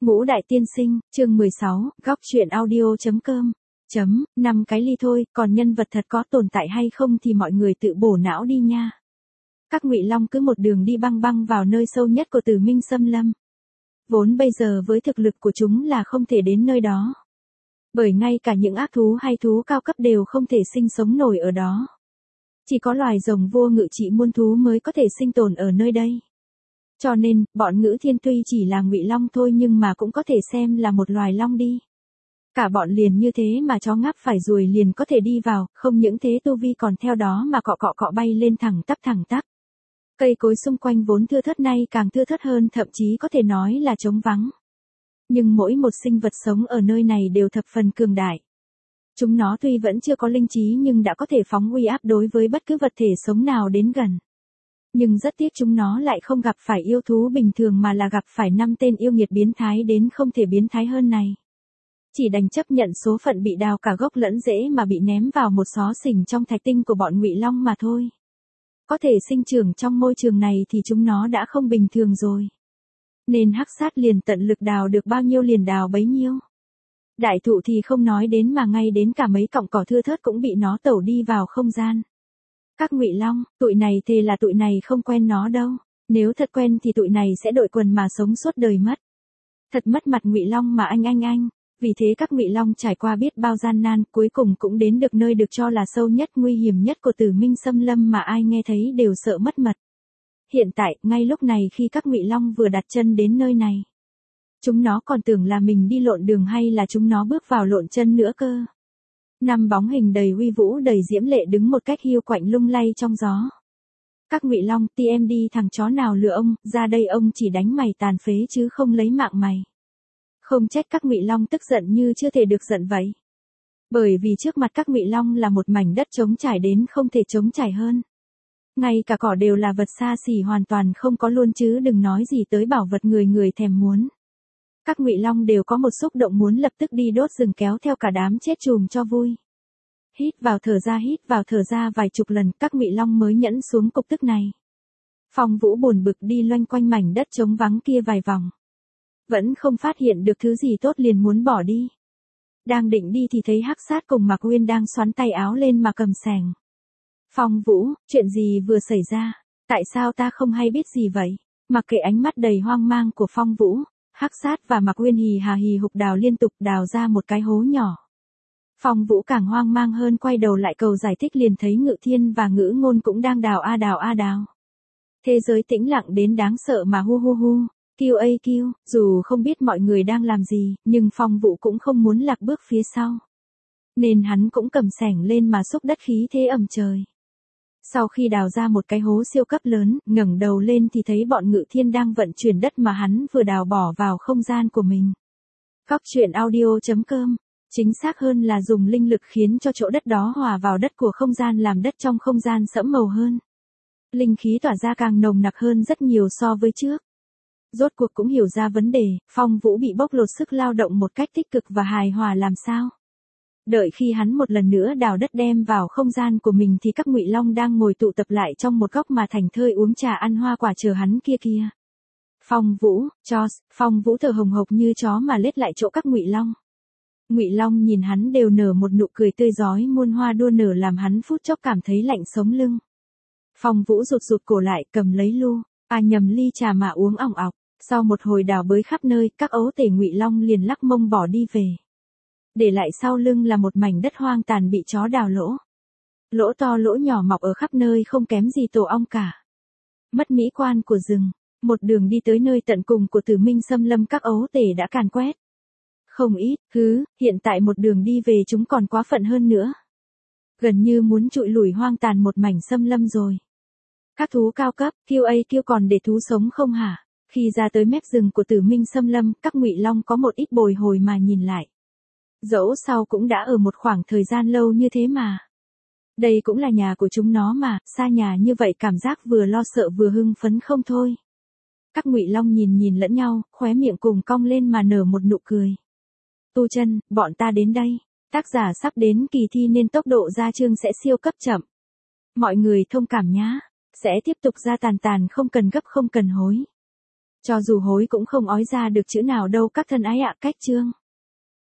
Ngũ Đại Tiên Sinh, chương 16, góc truyện audio.com. 5 cái ly thôi, còn nhân vật thật có tồn tại hay không thì mọi người tự bổ não đi nha. Các Ngụy Long cứ một đường đi băng băng vào nơi sâu nhất của Tử Minh Xâm Lâm. Vốn bây giờ với thực lực của chúng là không thể đến nơi đó. Bởi ngay cả những ác thú hay thú cao cấp đều không thể sinh sống nổi ở đó. Chỉ có loài rồng vua ngự trị muôn thú mới có thể sinh tồn ở nơi đây. Cho nên, bọn Ngữ Thiên tuy chỉ là Ngụy Long thôi nhưng mà cũng có thể xem là một loài long đi. Cả bọn liền như thế mà chó ngáp phải ruồi liền có thể đi vào, không những thế tu vi còn theo đó mà cọ bay lên thẳng tắp. Cây cối xung quanh vốn thưa thớt nay càng thưa thớt hơn, thậm chí có thể nói là trống vắng. Nhưng mỗi một sinh vật sống ở nơi này đều thập phần cường đại. Chúng nó tuy vẫn chưa có linh trí nhưng đã có thể phóng uy áp đối với bất cứ vật thể sống nào đến gần. Nhưng rất tiếc chúng nó lại không gặp phải yêu thú bình thường mà là gặp phải 5 tên yêu nghiệt biến thái đến không thể biến thái hơn này. Chỉ đành chấp nhận số phận bị đào cả gốc lẫn rễ mà bị ném vào một xó xỉnh trong thạch tinh của bọn Ngụy Long mà thôi. Có thể sinh trưởng trong môi trường này thì chúng nó đã không bình thường rồi. Nên Hắc Sát liền tận lực đào được bao nhiêu liền đào bấy nhiêu. Đại thụ thì không nói đến mà ngay đến cả mấy cọng cỏ thưa thớt cũng bị nó tẩu đi vào không gian. Các Ngụy Long, tụi này thề là tụi này không quen nó đâu. Nếu thật quen thì tụi này sẽ đội quần mà sống suốt đời mất. Thật mất mặt Ngụy Long mà anh. Vì thế các Ngụy Long trải qua biết bao gian nan cuối cùng cũng đến được nơi được cho là sâu nhất nguy hiểm nhất của Tử Minh Xâm Lâm mà ai nghe thấy đều sợ mất mật. Hiện tại, ngay lúc này khi các Ngụy Long vừa đặt chân đến nơi này. Chúng nó còn tưởng là mình đi lộn đường hay là chúng nó bước vào lộn chân nữa cơ. 5 bóng hình đầy uy vũ đầy diễm lệ đứng một cách hiu quạnh lung lay trong gió. Các Ngụy Long, TM đi thằng chó nào lừa ông, ra đây ông chỉ đánh mày tàn phế chứ không lấy mạng mày. Không trách các Ngụy Long tức giận như chưa thể được giận vậy. Bởi vì trước mặt các Ngụy Long là một mảnh đất trống trải đến không thể trống trải hơn. Ngay cả cỏ đều là vật xa xỉ hoàn toàn không có luôn chứ đừng nói gì tới bảo vật người thèm muốn. Các Ngụy Long đều có một xúc động muốn lập tức đi đốt rừng kéo theo cả đám chết chùm cho vui. Hít vào thở ra vài chục lần các Ngụy Long mới nhẫn xuống cục tức này. Phong Vũ buồn bực đi loanh quanh mảnh đất trống vắng kia vài vòng. Vẫn không phát hiện được thứ gì tốt liền muốn bỏ đi. Đang định đi thì thấy Hắc Sát cùng Mạc Uyên đang xoắn tay áo lên mà cầm xẻng. Phong Vũ, chuyện gì vừa xảy ra? Tại sao ta không hay biết gì vậy? Mặc kệ ánh mắt đầy hoang mang của Phong Vũ, Hắc Sát và Mạc Uyên hì hà hì hục đào liên tục đào ra một cái hố nhỏ. Phong Vũ càng hoang mang hơn quay đầu lại cầu giải thích liền thấy Ngự Thiên và Ngữ Ngôn cũng đang đào. Thế giới tĩnh lặng đến đáng sợ mà hu. Kêu, dù không biết mọi người đang làm gì, nhưng Phong Vũ cũng không muốn lạc bước phía sau. Nên hắn cũng cầm xẻng lên mà xúc đất khí thế ầm trời. Sau khi đào ra một cái hố siêu cấp lớn, ngẩng đầu lên thì thấy bọn Ngự Thiên đang vận chuyển đất mà hắn vừa đào bỏ vào không gian của mình. Góc truyện audio.com. Chính xác hơn là dùng linh lực khiến cho chỗ đất đó hòa vào đất của không gian làm đất trong không gian sẫm màu hơn. Linh khí tỏa ra càng nồng nặc hơn rất nhiều so với trước. Rốt cuộc cũng hiểu ra vấn đề, Phong Vũ bị bóc lột sức lao động một cách tích cực và hài hòa làm sao. Đợi khi hắn một lần nữa đào đất đem vào không gian của mình thì các Ngụy Long đang ngồi tụ tập lại trong một góc mà thành thơi uống trà ăn hoa quả chờ hắn kia. Phong Vũ thở hồng hộc như chó mà lết lại chỗ các Ngụy Long. Ngụy Long nhìn hắn đều nở một nụ cười tươi rói muôn hoa đua nở làm hắn phút chốc cảm thấy lạnh sống lưng. Phong Vũ rụt cổ lại cầm lấy nhầm ly trà mà uống ỏng ọc. Sau một hồi đào bới khắp nơi, các ấu tể Ngụy Long liền lắc mông bỏ đi về. Để lại sau lưng là một mảnh đất hoang tàn bị chó đào lỗ. Lỗ to lỗ nhỏ mọc ở khắp nơi không kém gì tổ ong cả. Mất mỹ quan của rừng, một đường đi tới nơi tận cùng của Tử Minh Xâm Lâm các ấu tể đã càn quét. Không ít, hiện tại một đường đi về chúng còn quá phận hơn nữa. Gần như muốn trụi lủi hoang tàn một mảnh xâm lâm rồi. Các thú cao cấp, kêu còn để thú sống không hả? Khi ra tới mép rừng của Tử Minh Xâm Lâm, các Ngụy Long có một ít bồi hồi mà nhìn lại. Dẫu sao cũng đã ở một khoảng thời gian lâu như thế mà. Đây cũng là nhà của chúng nó mà, xa nhà như vậy cảm giác vừa lo sợ vừa hưng phấn không thôi. Các Ngụy Long nhìn lẫn nhau, khóe miệng cùng cong lên mà nở một nụ cười. Tu Chân, bọn ta đến đây. Tác giả sắp đến kỳ thi nên tốc độ ra chương sẽ siêu cấp chậm. Mọi người thông cảm nhá. Sẽ tiếp tục ra tàn không cần gấp không cần hối. Cho dù hối cũng không ói ra được chữ nào đâu các thân ái ạ. Cách chương